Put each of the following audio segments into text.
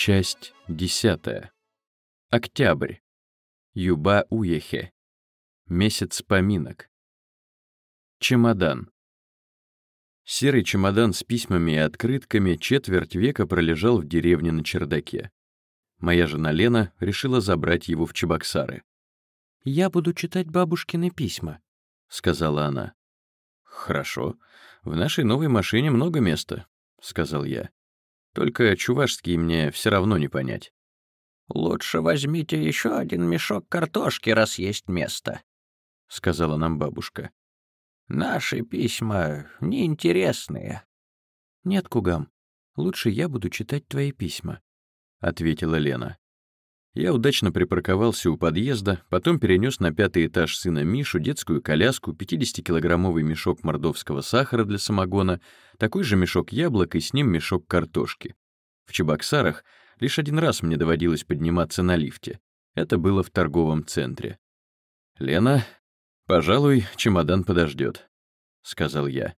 Часть 10. Октябрь. Юба-Уехе. Месяц поминок. Чемодан. Серый чемодан с письмами и открытками четверть века пролежал в деревне на чердаке. Моя жена Лена решила забрать его в Чебоксары. «Я буду читать бабушкины письма», — сказала она. «Хорошо. В нашей новой машине много места», — сказал я. «Только чувашский мне все равно не понять». «Лучше возьмите еще один мешок картошки, раз есть место», — сказала нам бабушка. «Наши письма неинтересные». «Нет, Кугам, лучше я буду читать твои письма», — ответила Лена. Я удачно припарковался у подъезда, потом перенес на 5-й этаж сына Мишу детскую коляску, 50-килограммовый мешок мордовского сахара для самогона, такой же мешок яблок и с ним мешок картошки. В Чебоксарах лишь один раз мне доводилось подниматься на лифте. Это было в торговом центре. «Лена, пожалуй, чемодан подождет», — сказал я.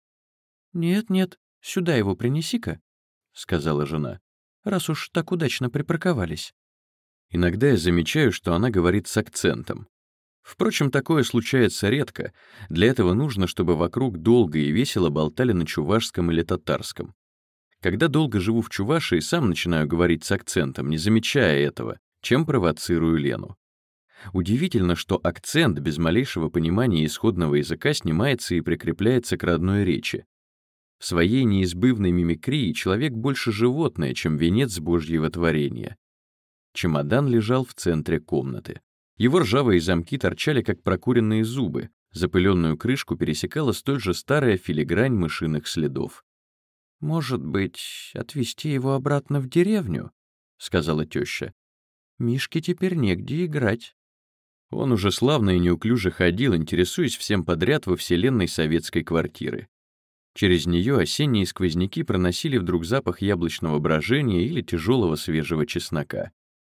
«Нет, сюда его принеси-ка», — сказала жена, «раз уж так удачно припарковались». Иногда я замечаю, что она говорит с акцентом. Впрочем, такое случается редко. Для этого нужно, чтобы вокруг долго и весело болтали на чувашском или татарском. Когда долго живу в Чувашии, сам начинаю говорить с акцентом, не замечая этого, чем провоцирую Лену. Удивительно, что акцент без малейшего понимания исходного языка снимается и прикрепляется к родной речи. В своей неизбывной мимикрии человек больше животное, чем венец Божьего творения. Чемодан лежал в центре комнаты. Его ржавые замки торчали, как прокуренные зубы. Запыленную крышку пересекала столь же старая филигрань мышиных следов. «Может быть, отвезти его обратно в деревню?» — сказала теща. «Мишке теперь негде играть». Он уже славно и неуклюже ходил, интересуясь всем подряд во вселенной советской квартиры. Через нее осенние сквозняки проносили вдруг запах яблочного брожения или тяжелого свежего чеснока.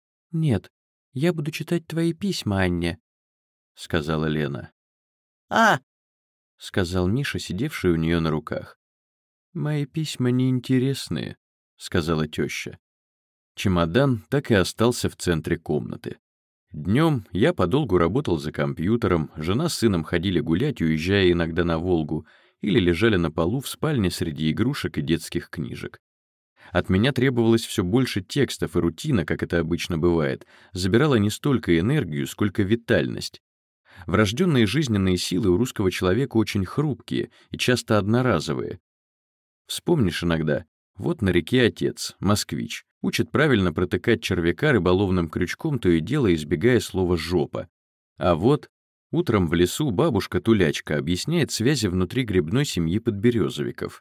«Нет, я буду читать твои письма, Анне», — сказала Лена. «А!» — сказал Миша, сидевший у нее на руках. «Мои письма неинтересные», — сказала теща. Чемодан так и остался в центре комнаты. Днем я подолгу работал за компьютером, жена с сыном ходили гулять, уезжая иногда на Волгу, или лежали на полу в спальне среди игрушек и детских книжек. От меня требовалось все больше текстов, и рутина, как это обычно бывает, забирала не столько энергию, сколько витальность. Врожденные жизненные силы у русского человека очень хрупкие и часто одноразовые. Вспомнишь иногда, вот на реке отец, москвич, учит правильно протыкать червяка рыболовным крючком, то и дело избегая слова «жопа». А вот утром в лесу бабушка-тулячка объясняет связи внутри грибной семьи подберезовиков.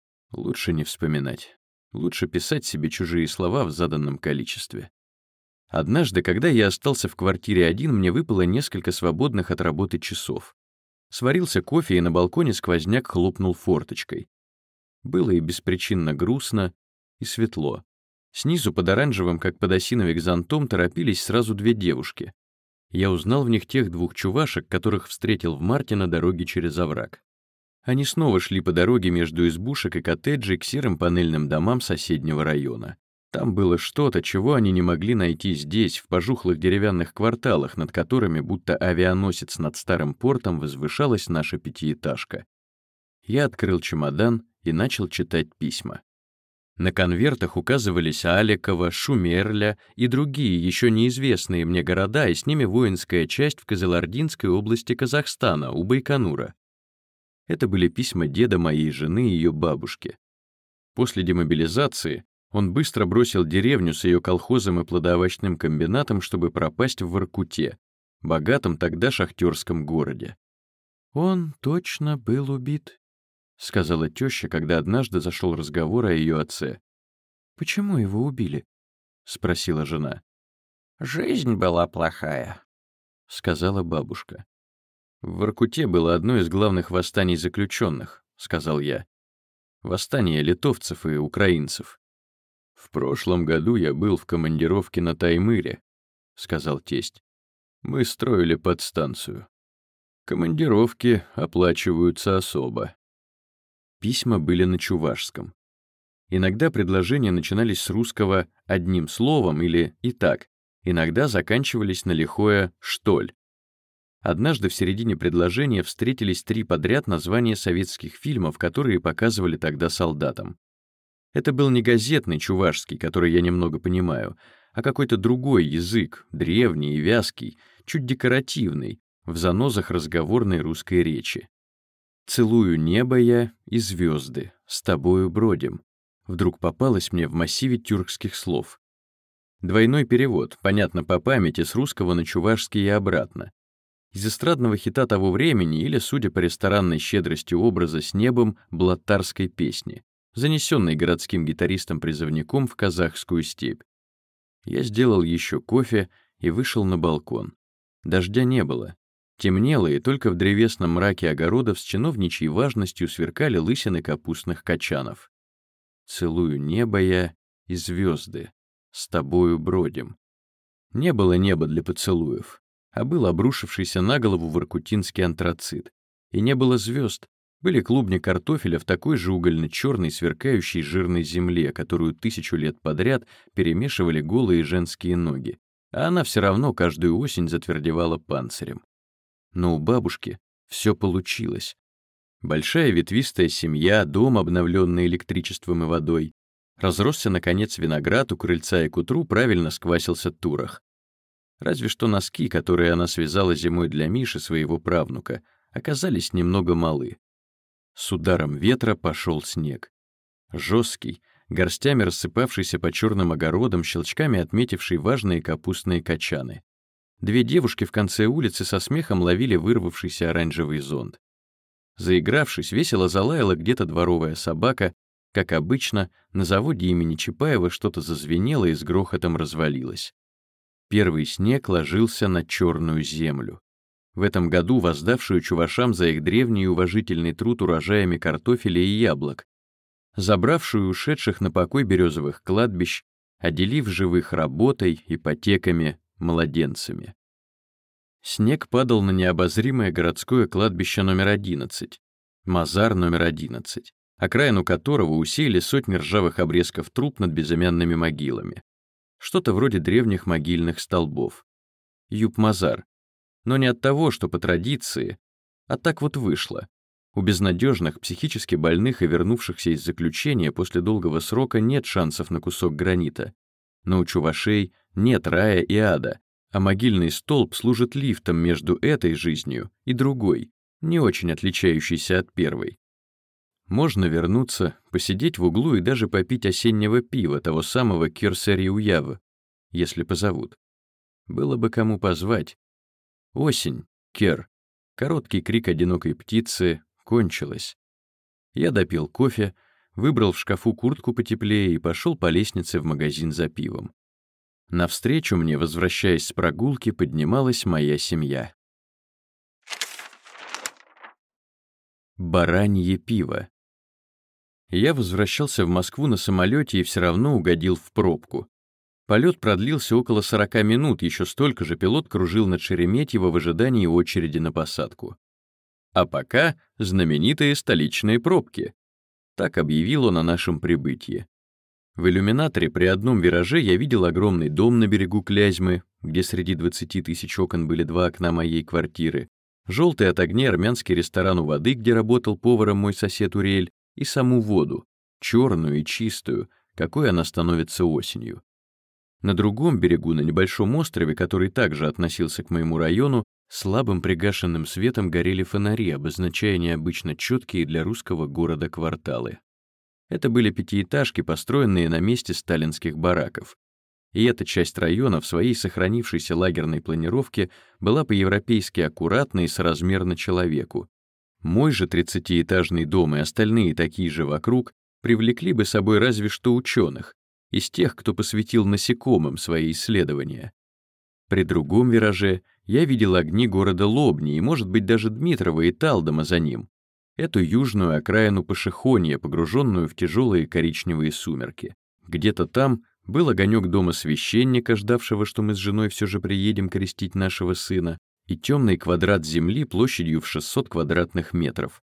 Лучше не вспоминать. Лучше писать себе чужие слова в заданном количестве. Однажды, когда я остался в квартире один, мне выпало несколько свободных от работы часов. Сварился кофе, и на балконе сквозняк хлопнул форточкой. Было и беспричинно грустно, и светло. Снизу под оранжевым, как подосиновик, зонтом торопились сразу две девушки. Я узнал в них тех двух чувашек, которых встретил в марте на дороге через овраг. Они снова шли по дороге между избушек и коттеджей к серым панельным домам соседнего района. Там было что-то, чего они не могли найти здесь, в пожухлых деревянных кварталах, над которыми, будто авианосец над старым портом, возвышалась наша пятиэтажка. Я открыл чемодан и начал читать письма. На конвертах указывались Аликова, Шумерля и другие еще неизвестные мне города, и с ними воинская часть в Кызылординской области Казахстана, у Байконура. Это были письма деда моей жены и ее бабушки. После демобилизации он быстро бросил деревню с ее колхозом и плодоовощным комбинатом, чтобы пропасть в Воркуте, богатом тогда шахтерском городе. «Он точно был убит», — сказала теща, когда однажды зашел разговор о ее отце. «Почему его убили?» — спросила жена. «Жизнь была плохая», — сказала бабушка. «В Воркуте было одно из главных восстаний заключенных», — сказал я. «Восстание литовцев и украинцев». «В прошлом году я был в командировке на Таймыре», — сказал тесть. «Мы строили подстанцию. Командировки оплачиваются особо». Письма были на чувашском. Иногда предложения начинались с русского одним словом или «и так», иногда заканчивались на лихое «штоль». Однажды в середине предложения встретились 3 подряд названия советских фильмов, которые показывали тогда солдатам. Это был не газетный чувашский, который я немного понимаю, а какой-то другой язык, древний и вязкий, чуть декоративный, в занозах разговорной русской речи. «Целую небо я и звезды, с тобою бродим», вдруг попалось мне в массиве тюркских слов. Двойной перевод, понятно по памяти, с русского на чувашский и обратно. Из эстрадного хита того времени или, судя по ресторанной щедрости образа с небом, блаттарской песни, занесенной городским гитаристом-призывником в казахскую степь. Я сделал еще кофе и вышел на балкон. Дождя не было. Темнело, и только в древесном мраке огородов с чиновничьей важностью сверкали лысины капустных качанов. «Целую небо я и звезды, с тобою бродим». Не было неба для поцелуев, а был обрушившийся на голову воркутинский антрацит. И не было звезд, были клубни картофеля в такой же угольно-черной сверкающей жирной земле, которую 1000 лет подряд перемешивали голые женские ноги, а она все равно каждую осень затвердевала панцирем. Но у бабушки все получилось. Большая ветвистая семья, дом, обновленный электричеством и водой. Разросся, наконец, виноград у крыльца, и к утру правильно сквасился турах. Разве что носки, которые она связала зимой для Миши, своего правнука, оказались немного малы. С ударом ветра пошел снег. Жесткий, горстями рассыпавшийся по черным огородам, щелчками отметивший важные капустные качаны. 2 девушки в конце улицы со смехом ловили вырвавшийся оранжевый зонт. Заигравшись, весело залаяла где-то дворовая собака. Как обычно, на заводе имени Чапаева что-то зазвенело и с грохотом развалилось. Первый снег ложился на черную землю. В этом году воздавшую чувашам за их древний и уважительный труд урожаями картофеля и яблок, забравшую ушедших на покой березовых кладбищ, отделив живых работой, ипотеками, младенцами. Снег падал на необозримое городское кладбище номер 11, Мазар номер 11, окраину которого усеяли сотни ржавых обрезков труб над безымянными могилами. Что-то вроде древних могильных столбов. Юб-Мазар. Но не от того, что по традиции, а так вот вышло. У безнадежных, психически больных и вернувшихся из заключения после долгого срока нет шансов на кусок гранита. Но у чувашей нет рая и ада, а могильный столб служит лифтом между этой жизнью и другой, не очень отличающейся от первой. Можно вернуться, посидеть в углу и даже попить осеннего пива, того самого Кирсери-Уява, если позовут. Было бы кому позвать. Осень, Кер, короткий крик одинокой птицы, кончилась. Я допил кофе, выбрал в шкафу куртку потеплее и пошел по лестнице в магазин за пивом. Навстречу мне, возвращаясь с прогулки, поднималась моя семья. Баранье пиво. Я возвращался в Москву на самолете и все равно угодил в пробку. Полет продлился около 40 минут, еще столько же пилот кружил над Шереметьево в ожидании очереди на посадку. А пока знаменитые столичные пробки. Так объявил он о нашем прибытии. В иллюминаторе при одном вираже я видел огромный дом на берегу Клязьмы, где среди 20 тысяч окон были 2 окна моей квартиры, желтый от огней армянский ресторан у воды, где работал поваром мой сосед Урель, и саму воду, черную и чистую, какой она становится осенью. На другом берегу, на небольшом острове, который также относился к моему району, слабым пригашенным светом горели фонари, обозначая необычно четкие для русского города кварталы. Это были 5-этажки, построенные на месте сталинских бараков. И эта часть района в своей сохранившейся лагерной планировке была по-европейски аккуратна и соразмерна человеку. Мой же 30-этажный дом и остальные такие же вокруг привлекли бы собой разве что ученых, из тех, кто посвятил насекомым свои исследования. При другом вираже я видел огни города Лобни и, может быть, даже Дмитрова и Талдома за ним, эту южную окраину Пашихонья, погруженную в тяжелые коричневые сумерки. Где-то там был огонек дома священника, ждавшего, что мы с женой все же приедем крестить нашего сына, и темный квадрат земли площадью в 600 квадратных метров.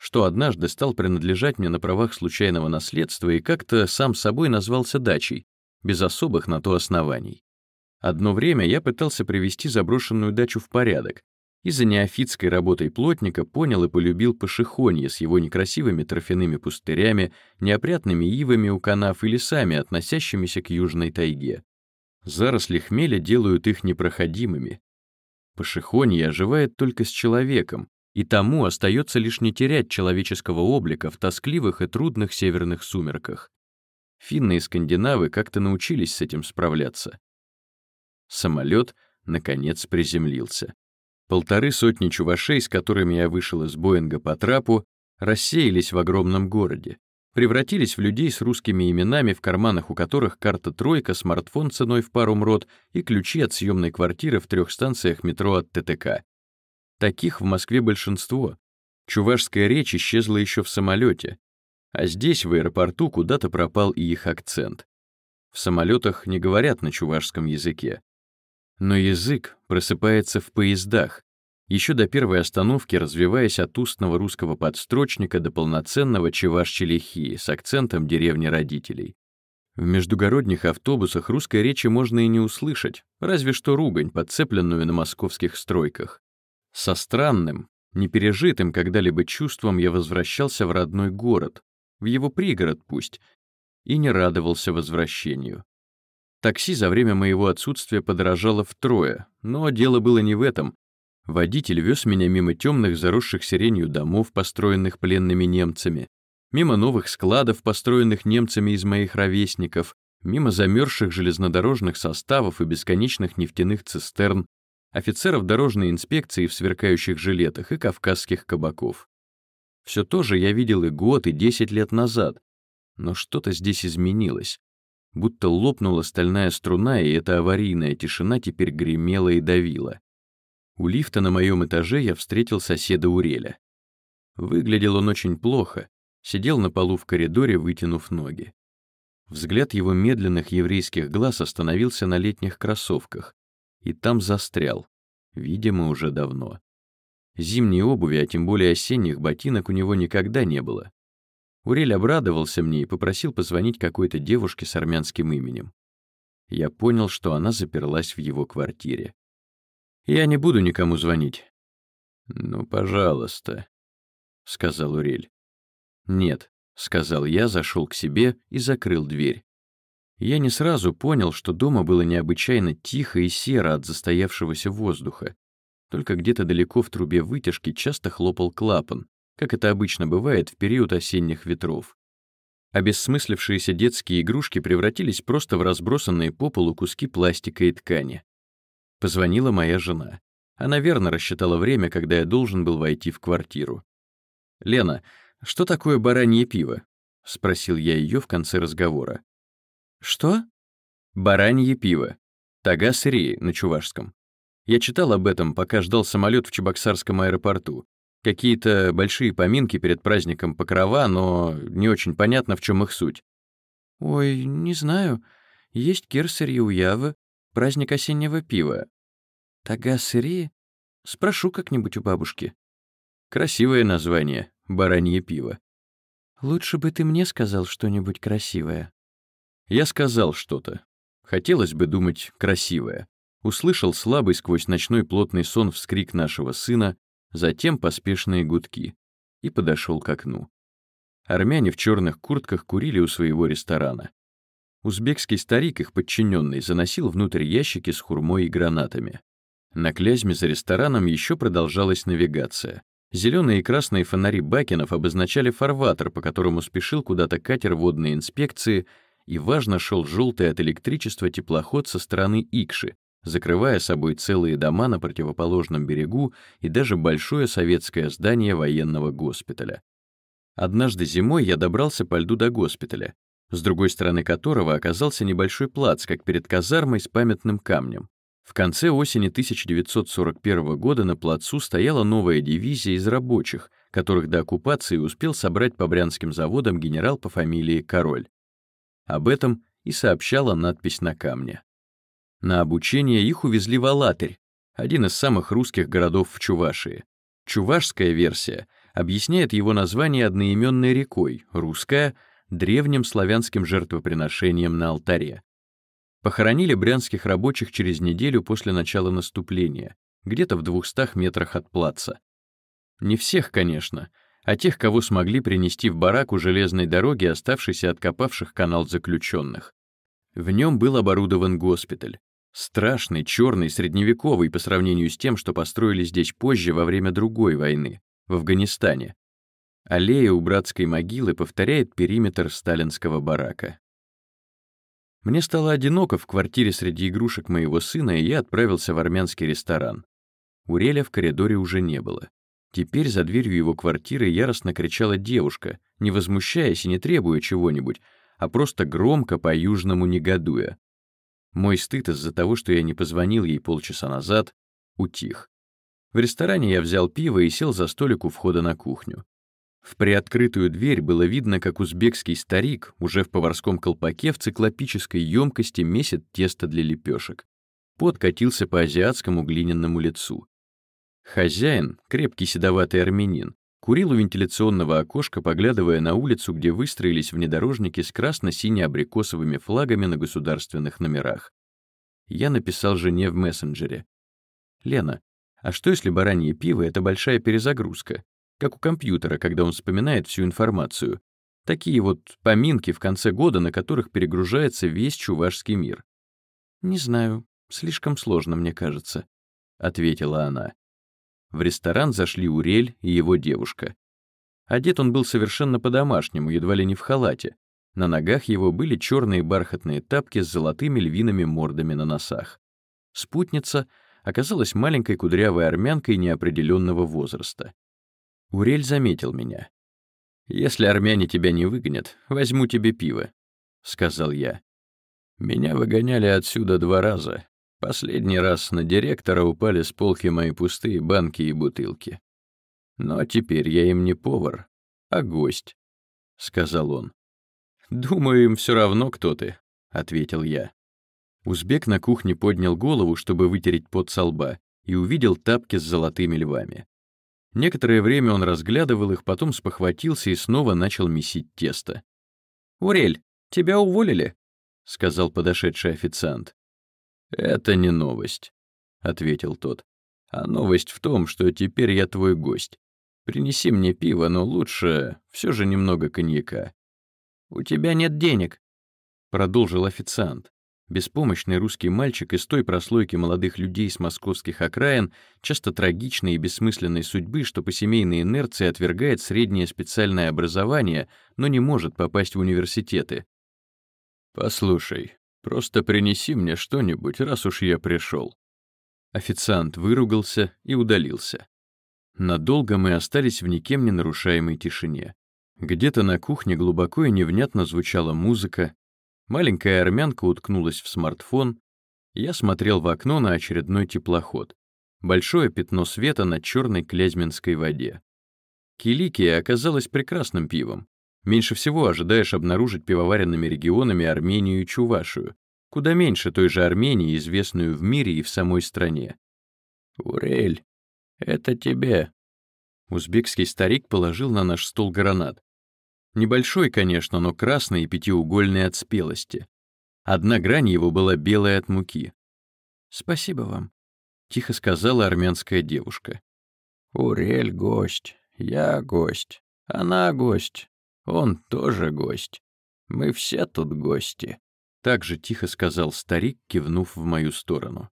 что однажды стал принадлежать мне на правах случайного наследства и как-то сам собой назвался дачей, без особых на то оснований. Одно время я пытался привести заброшенную дачу в порядок, и за неофитской работой плотника понял и полюбил Пошехонье с его некрасивыми торфяными пустырями, неопрятными ивами у канав и лесами, относящимися к южной тайге. Заросли хмеля делают их непроходимыми. Пошехонье оживает только с человеком, и тому остается лишь не терять человеческого облика в тоскливых и трудных северных сумерках. Финны и скандинавы как-то научились с этим справляться. Самолет, наконец, приземлился. 150 чувашей, с которыми я вышел из Боинга по трапу, рассеялись в огромном городе, превратились в людей с русскими именами, в карманах у которых карта-тройка, смартфон ценой в пару мрот и ключи от съемной квартиры в 3 станциях метро от ТТК. Таких в Москве большинство. Чувашская речь исчезла еще в самолете, а здесь, в аэропорту, куда-то пропал и их акцент. В самолетах не говорят на чувашском языке. Но язык просыпается в поездах, еще до первой остановки развиваясь от устного русского подстрочника до полноценного чуваш-челихии с акцентом деревни родителей. В междугородних автобусах русской речи можно и не услышать, разве что ругань, подцепленную на московских стройках. Со странным, непережитым когда-либо чувством я возвращался в родной город, в его пригород пусть, и не радовался возвращению. Такси за время моего отсутствия подорожало втрое, но дело было не в этом. Водитель вез меня мимо темных, заросших сиренью домов, построенных пленными немцами, мимо новых складов, построенных немцами из моих ровесников, мимо замерзших железнодорожных составов и бесконечных нефтяных цистерн, офицеров дорожной инспекции в сверкающих жилетах и кавказских кабаков. Все то же я видел и год, и 10 лет назад, но что-то здесь изменилось. Будто лопнула стальная струна, и эта аварийная тишина теперь гремела и давила. У лифта на моем этаже я встретил соседа Уреля. Выглядел он очень плохо, сидел на полу в коридоре, вытянув ноги. Взгляд его медленных еврейских глаз остановился на летних кроссовках, и там застрял, видимо, уже давно. Зимней обуви, а тем более осенних ботинок у него никогда не было. Урель обрадовался мне и попросил позвонить какой-то девушке с армянским именем. Я понял, что она заперлась в его квартире. «Я не буду никому звонить». «Ну, пожалуйста», — сказал Урель. «Нет», — сказал я, зашел к себе и закрыл дверь. Я не сразу понял, что дома было необычайно тихо и серо от застоявшегося воздуха. Только где-то далеко в трубе вытяжки часто хлопал клапан, как это обычно бывает в период осенних ветров. Обессмыслившиеся детские игрушки превратились просто в разбросанные по полу куски пластика и ткани. Позвонила моя жена. Она верно рассчитала время, когда я должен был войти в квартиру. «Лена, что такое баранье пиво?» — спросил я ее в конце разговора. «Что?» «Баранье пиво. Тага сырье на чувашском. Я читал об этом, пока ждал самолет в Чебоксарском аэропорту. Какие-то большие поминки перед праздником Покрова, но не очень понятно, в чем их суть». «Ой, не знаю. Есть кир-сырье у Явы, праздник осеннего пива. Тага сырье? Спрошу как-нибудь у бабушки». Красивое название — баранье пиво. «Лучше бы ты мне сказал что-нибудь красивое». Я сказал что-то. Хотелось бы думать красивое. Услышал слабый сквозь ночной плотный сон вскрик нашего сына, затем поспешные гудки, и подошел к окну. Армяне в черных куртках курили у своего ресторана. Узбекский старик, их подчиненный, заносил внутрь ящики с хурмой и гранатами. На Клязьме за рестораном еще продолжалась навигация. Зеленые и красные фонари бакенов обозначали фарватер, по которому спешил куда-то катер водной инспекции, и важно шел желтый от электричества теплоход со стороны Икши, закрывая собой целые дома на противоположном берегу и даже большое советское здание военного госпиталя. Однажды зимой я добрался по льду до госпиталя, с другой стороны которого оказался небольшой плац, как перед казармой с памятным камнем. В конце осени 1941 года на плацу стояла новая дивизия из рабочих, которых до оккупации успел собрать по брянским заводам генерал по фамилии Король. Об этом и сообщала надпись на камне. На обучение их увезли в Алатырь, один из самых русских городов в Чувашии. Чувашская версия объясняет его название одноименной рекой, русская, древним славянским жертвоприношением на алтаре. Похоронили брянских рабочих через неделю после начала наступления, где-то в 200 метрах от плаца. Не всех, конечно, а тех, кого смогли принести в барак у железной дороги, оставшейся от копавших канал заключенных. В нем был оборудован госпиталь. Страшный, черный, средневековый по сравнению с тем, что построили здесь позже во время другой войны, в Афганистане. Аллея у братской могилы повторяет периметр сталинского барака. Мне стало одиноко в квартире среди игрушек моего сына, и я отправился в армянский ресторан. Уреля в коридоре уже не было. Теперь за дверью его квартиры яростно кричала девушка, не возмущаясь и не требуя чего-нибудь, а просто громко по-южному негодуя. Мой стыд из-за того, что я не позвонил ей полчаса назад, утих. В ресторане я взял пиво и сел за столик у входа на кухню. В приоткрытую дверь было видно, как узбекский старик, уже в поварском колпаке, в циклопической емкости месит тесто для лепешек. Пот катился по азиатскому глиняному лицу. Хозяин, крепкий седоватый армянин, курил у вентиляционного окошка, поглядывая на улицу, где выстроились внедорожники с красно-сине-абрикосовыми флагами на государственных номерах. Я написал жене в мессенджере: «Лена, а что если баранье пиво — это большая перезагрузка? Как у компьютера, когда он вспоминает всю информацию. Такие вот поминки в конце года, на которых перегружается весь чувашский мир». «Не знаю, слишком сложно, мне кажется», — ответила она. В ресторан зашли Урель и его девушка. Одет он был совершенно по-домашнему, едва ли не в халате. На ногах его были черные бархатные тапки с золотыми львиными мордами на носах. Спутница оказалась маленькой кудрявой армянкой неопределенного возраста. Урель заметил меня. «Если армяне тебя не выгонят, возьму тебе пиво», — сказал я. «Меня выгоняли отсюда 2 раза. Последний раз на директора упали с полки мои пустые банки и бутылки. Но теперь я им не повар, а гость», — сказал он. «Думаю, им все равно, кто ты», — ответил я. Узбек на кухне поднял голову, чтобы вытереть пот со лба, и увидел тапки с золотыми львами. Некоторое время он разглядывал их, потом спохватился и снова начал месить тесто. «Урель, тебя уволили?» — сказал подошедший официант. «Это не новость», — ответил тот. «А новость в том, что теперь я твой гость. Принеси мне пиво, но лучше все же немного коньяка». «У тебя нет денег», — продолжил официант. Беспомощный русский мальчик из той прослойки молодых людей с московских окраин, часто трагичной и бессмысленной судьбы, что по семейной инерции отвергает среднее специальное образование, но не может попасть в университеты. «Послушай, просто принеси мне что-нибудь, раз уж я пришел». Официант выругался и удалился. Надолго мы остались в никем не нарушаемой тишине. Где-то на кухне глубоко и невнятно звучала музыка. Маленькая армянка уткнулась в смартфон. Я смотрел в окно на очередной теплоход. Большое пятно света на черной клязьминской воде. Киликия оказалась прекрасным пивом. Меньше всего ожидаешь обнаружить пивоваренными регионами Армению и Чувашию. Куда меньше той же Армении, известную в мире и в самой стране. «Урель, это тебе». Узбекский старик положил на наш стол гранат. Небольшой, конечно, но красный и пятиугольный от спелости. Одна грань его была белая от муки. «Спасибо вам», — тихо сказала армянская девушка. «Урель гость, я гость, она гость, он тоже гость. Мы все тут гости», — так же тихо сказал старик, кивнув в мою сторону.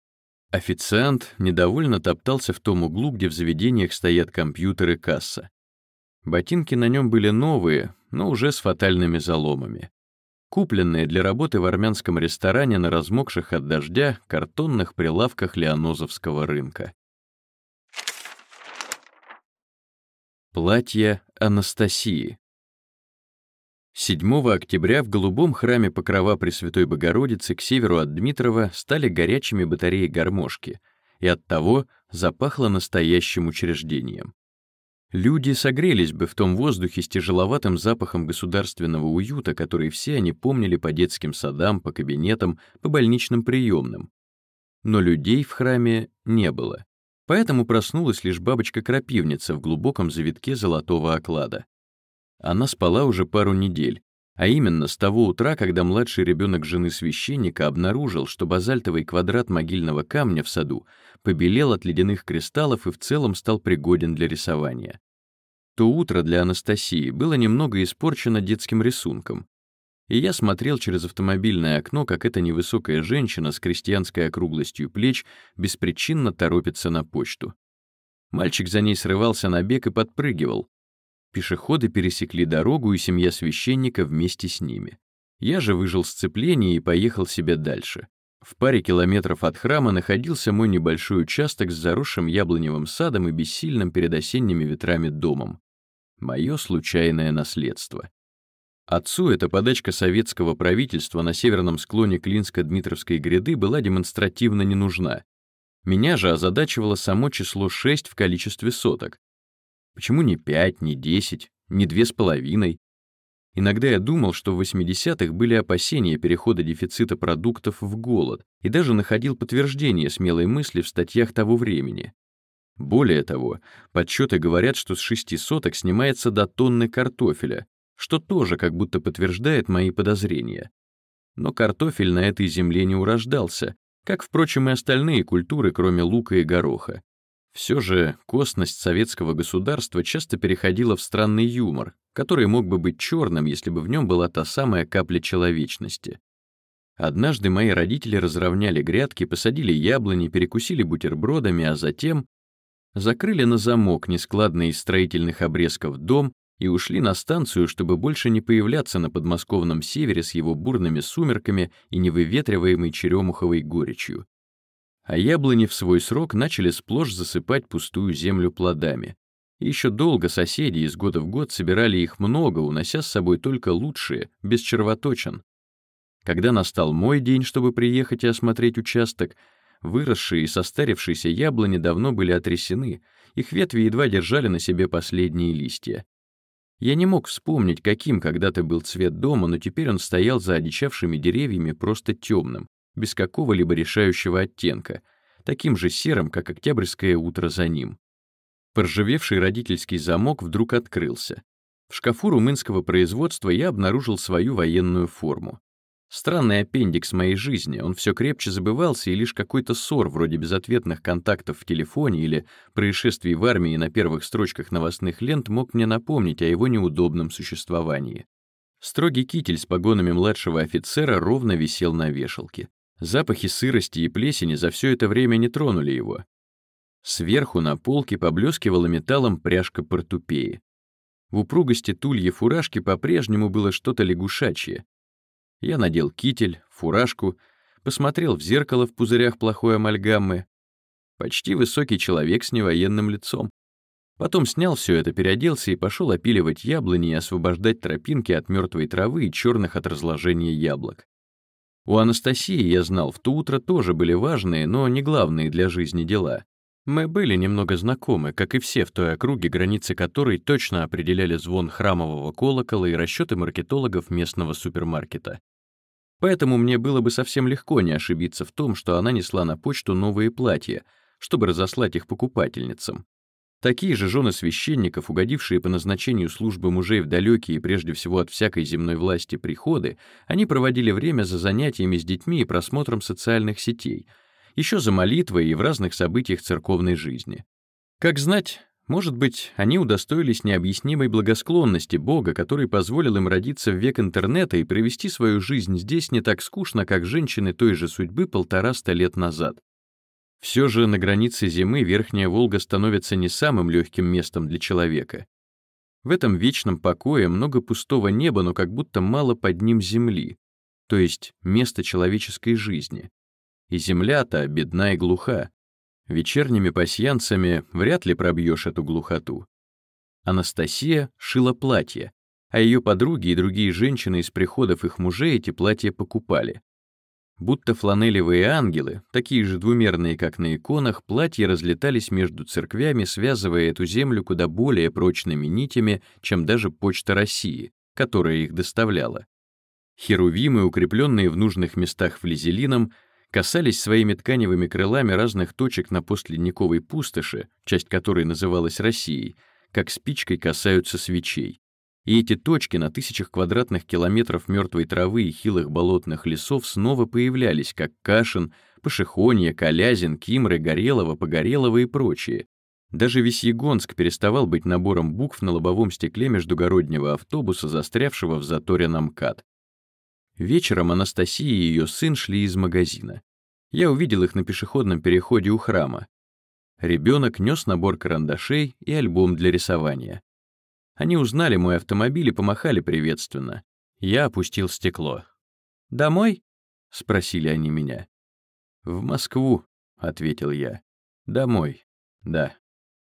Официант недовольно топтался в том углу, где в заведениях стоят компьютер и касса. Ботинки на нем были новые, но уже с фатальными заломами. Купленные для работы в армянском ресторане на размокших от дождя картонных прилавках Лианозовского рынка. Платье Анастасии. 7 октября в голубом храме Покрова Пресвятой Богородицы к северу от Дмитрова стали горячими батареи гармошки, и оттого запахло настоящим учреждением. Люди согрелись бы в том воздухе с тяжеловатым запахом государственного уюта, который все они помнили по детским садам, по кабинетам, по больничным приемным. Но людей в храме не было. Поэтому проснулась лишь бабочка-крапивница в глубоком завитке золотого оклада. Она спала уже пару недель, а именно с того утра, когда младший ребенок жены священника обнаружил, что базальтовый квадрат могильного камня в саду побелел от ледяных кристаллов и в целом стал пригоден для рисования. То утро для Анастасии было немного испорчено детским рисунком, и я смотрел через автомобильное окно, как эта невысокая женщина с крестьянской округлостью плеч беспричинно торопится на почту. Мальчик за ней срывался на бег и подпрыгивал. Пешеходы пересекли дорогу, и семья священника вместе с ними. Я же выжил сцепление и поехал себе дальше. В паре километров от храма находился мой небольшой участок с заросшим яблоневым садом и бессильным перед осенними ветрами домом. Мое случайное наследство. Отцу эта подачка советского правительства на северном склоне Клинско-Дмитровской гряды была демонстративно не нужна. Меня же озадачивало само число 6 в количестве соток. Почему не 5, не 10, не 2,5? Иногда я думал, что в 80-х были опасения перехода дефицита продуктов в голод, и даже находил подтверждение смелой мысли в статьях того времени. Более того, подсчеты говорят, что с 6 соток снимается до тонны картофеля, что тоже как будто подтверждает мои подозрения. Но картофель на этой земле не урождался, как, впрочем, и остальные культуры, кроме лука и гороха. Все же косность советского государства часто переходила в странный юмор, который мог бы быть черным, если бы в нем была та самая капля человечности. Однажды мои родители разровняли грядки, посадили яблони, перекусили бутербродами, а затем закрыли на замок нескладный из строительных обрезков дом и ушли на станцию, чтобы больше не появляться на подмосковном севере с его бурными сумерками и невыветриваемой черемуховой горечью. А яблони в свой срок начали сплошь засыпать пустую землю плодами. И еще долго соседи из года в год собирали их много, унося с собой только лучшие, без червоточин. Когда настал мой день, чтобы приехать и осмотреть участок, выросшие и состарившиеся яблони давно были отрясены, их ветви едва держали на себе последние листья. Я не мог вспомнить, каким когда-то был цвет дома, но теперь он стоял за одичавшими деревьями просто темным, без какого-либо решающего оттенка, таким же серым, как октябрьское утро за ним. Поржавевший родительский замок вдруг открылся. В шкафу румынского производства я обнаружил свою военную форму. Странный аппендикс моей жизни, он все крепче забывался, и лишь какой-то ссор, вроде безответных контактов в телефоне или происшествий в армии на первых строчках новостных лент, мог мне напомнить о его неудобном существовании. Строгий китель с погонами младшего офицера ровно висел на вешалке. Запахи сырости и плесени за все это время не тронули его. Сверху на полке поблескивала металлом пряжка портупеи. В упругости тульи фуражки по-прежнему было что-то лягушачье. Я надел китель, фуражку, посмотрел в зеркало в пузырях плохой амальгамы. Почти высокий человек с невоенным лицом. Потом снял все это, переоделся и пошел опиливать яблони и освобождать тропинки от мертвой травы и черных от разложения яблок. У Анастасии, я знал, в то утро тоже были важные, но не главные для жизни дела. Мы были немного знакомы, как и все в той округе, границы которой точно определяли звон храмового колокола и расчеты маркетологов местного супермаркета. Поэтому мне было бы совсем легко не ошибиться в том, что она несла на почту новые платья, чтобы разослать их покупательницам. Такие же жены священников, угодившие по назначению службы мужей в далекие и прежде всего от всякой земной власти приходы, они проводили время за занятиями с детьми и просмотром социальных сетей, еще за молитвой и в разных событиях церковной жизни. Как знать, может быть, они удостоились необъяснимой благосклонности Бога, который позволил им родиться в век интернета и провести свою жизнь здесь не так скучно, как женщины той же судьбы 150 лет назад. Все же на границе зимы Верхняя Волга становится не самым легким местом для человека. В этом вечном покое много пустого неба, но как будто мало под ним земли, то есть места человеческой жизни. И земля-то бедна и глуха. Вечерними пасьянцами вряд ли пробьешь эту глухоту. Анастасия шила платье, а ее подруги и другие женщины из приходов их мужей эти платья покупали. Будто фланелевые ангелы, такие же двумерные, как на иконах, платья разлетались между церквями, связывая эту землю куда более прочными нитями, чем даже Почта России, которая их доставляла. Херувимы, укрепленные в нужных местах флизелином, касались своими тканевыми крылами разных точек на постледниковой пустоши, часть которой называлась Россией, как спичкой касаются свечей. И эти точки на тысячах квадратных километров мертвой травы и хилых болотных лесов снова появлялись, как Кашин, Пашихонье, Калязин, Кимры, Горелово, Погорелово и прочие. Даже Весьегонск переставал быть набором букв на лобовом стекле междугороднего автобуса, застрявшего в заторе на МКАД. Вечером Анастасия и ее сын шли из магазина. Я увидел их на пешеходном переходе у храма. Ребенок нес набор карандашей и альбом для рисования. Они узнали мой автомобиль и помахали приветственно. Я опустил стекло. «Домой?» — спросили они меня. «В Москву», — ответил я. «Домой, да».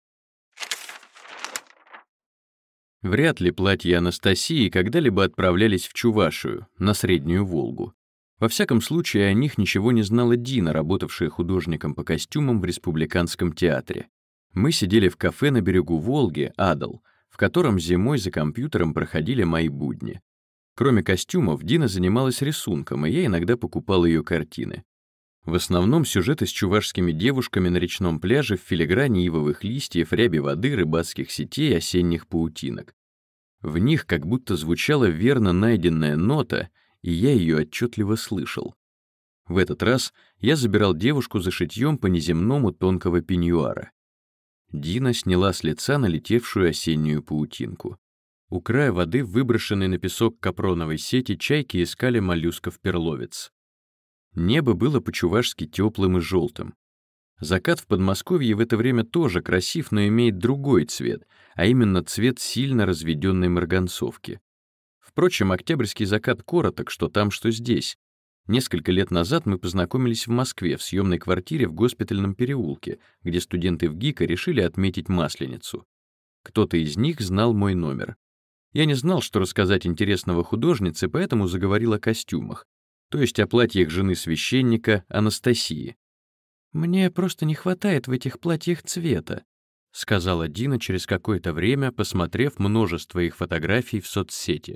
Вряд ли платья Анастасии когда-либо отправлялись в Чувашию, на Среднюю Волгу. Во всяком случае, о них ничего не знала Дина, работавшая художником по костюмам в Республиканском театре. Мы сидели в кафе на берегу Волги, «Адал», в котором зимой за компьютером проходили мои будни. Кроме костюмов, Дина занималась рисунком, и я иногда покупал ее картины. В основном сюжеты с чувашскими девушками на речном пляже в филигране ивовых листьев, ряби воды, рыбацких сетей, осенних паутинок. В них как будто звучала верно найденная нота, и я ее отчетливо слышал. В этот раз я забирал девушку за шитьем по неземному тонкого пеньюара. Дина сняла с лица налетевшую осеннюю паутинку. У края воды, выброшенной на песок капроновой сети, чайки искали моллюсков-перловец. Небо было по-чувашски теплым и желтым. Закат в Подмосковье в это время тоже красив, но имеет другой цвет, а именно цвет сильно разведенной марганцовки. Впрочем, октябрьский закат короток, что там, что здесь. Несколько лет назад мы познакомились в Москве в съемной квартире в Госпитальном переулке, где студенты ВГИКа решили отметить Масленицу. Кто-то из них знал мой номер. Я не знал, что рассказать интересного художнице, поэтому заговорил о костюмах, то есть о платьях жены священника Анастасии. «Мне просто не хватает в этих платьях цвета», — сказала Дина через какое-то время, посмотрев множество их фотографий в соцсети.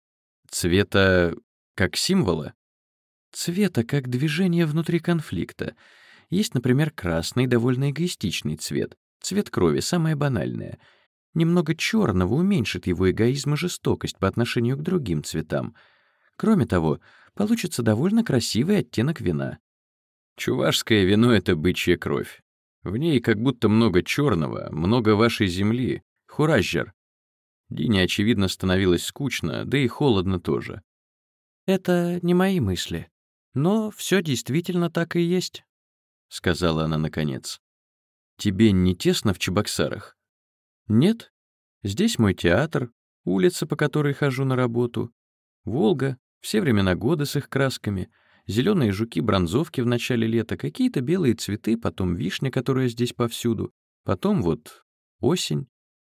«Цвета как символа?» «Цвета как движение внутри конфликта. Есть, например, красный, довольно эгоистичный цвет. Цвет крови, самое банальное. Немного черного уменьшит его эгоизм и жестокость по отношению к другим цветам. Кроме того, получится довольно красивый оттенок вина». «Чувашское вино — это бычья кровь. В ней как будто много черного, много вашей земли. Хуражжер». Дине, очевидно, становилось скучно, да и холодно тоже. «Это не мои мысли. Но все действительно так и есть», — сказала она наконец. «Тебе не тесно в Чебоксарах?» «Нет. Здесь мой театр, улица, по которой хожу на работу, Волга, все времена года с их красками, зеленые жуки-бронзовки в начале лета, какие-то белые цветы, потом вишня, которая здесь повсюду, потом вот осень.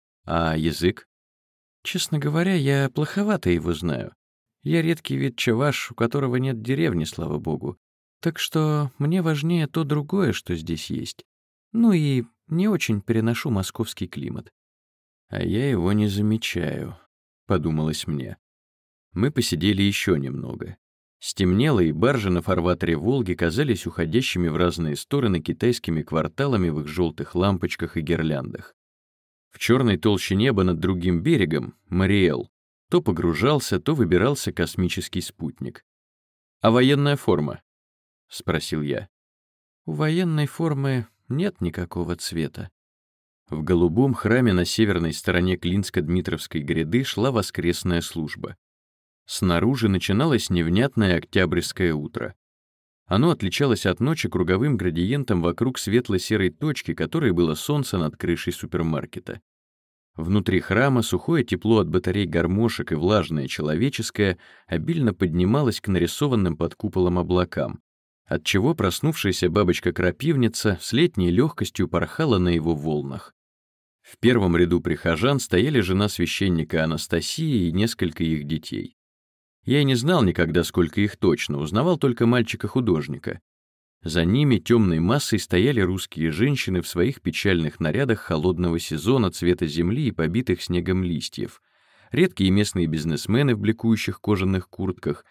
А язык? Честно говоря, я плоховато его знаю. Я редкий вид чаваш, у которого нет деревни, слава богу. Так что мне важнее то другое, что здесь есть. Ну и не очень переношу московский климат». «А я его не замечаю», — подумалось мне. Мы посидели еще немного. Стемнело, и баржи на фарватере Волги казались уходящими в разные стороны китайскими кварталами в их желтых лампочках и гирляндах. В черной толще неба над другим берегом, Мариэл, то погружался, то выбирался космический спутник. «А военная форма?» — спросил я. «У военной формы нет никакого цвета». В голубом храме на северной стороне Клинско-Дмитровской гряды шла воскресная служба. Снаружи начиналось невнятное октябрьское утро. Оно отличалось от ночи круговым градиентом вокруг светло-серой точки, которой было солнце над крышей супермаркета. Внутри храма сухое тепло от батарей гармошек и влажное человеческое обильно поднималось к нарисованным под куполом облакам, отчего проснувшаяся бабочка-крапивница с летней легкостью порхала на его волнах. В первом ряду прихожан стояли жена священника Анастасия и несколько их детей. Я и не знал никогда, сколько их точно, узнавал только мальчика-художника. За ними темной массой стояли русские женщины в своих печальных нарядах холодного сезона цвета земли и побитых снегом листьев, редкие местные бизнесмены в бликующих кожаных куртках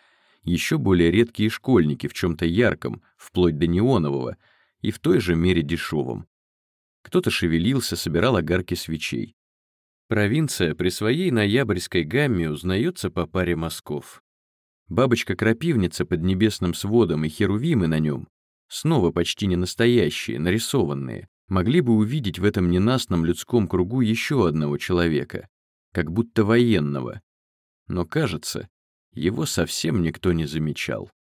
еще более редкие школьники в чем-то ярком, вплоть до неонового, и в той же мере дешевом. Кто-то шевелился, собирал огарки свечей. Провинция при своей ноябрьской гамме узнается по паре мазков. Бабочка-крапивница под небесным сводом и херувимы на нем, снова почти не настоящие, нарисованные, могли бы увидеть в этом ненастном людском кругу еще одного человека, как будто военного. Но, кажется, его совсем никто не замечал.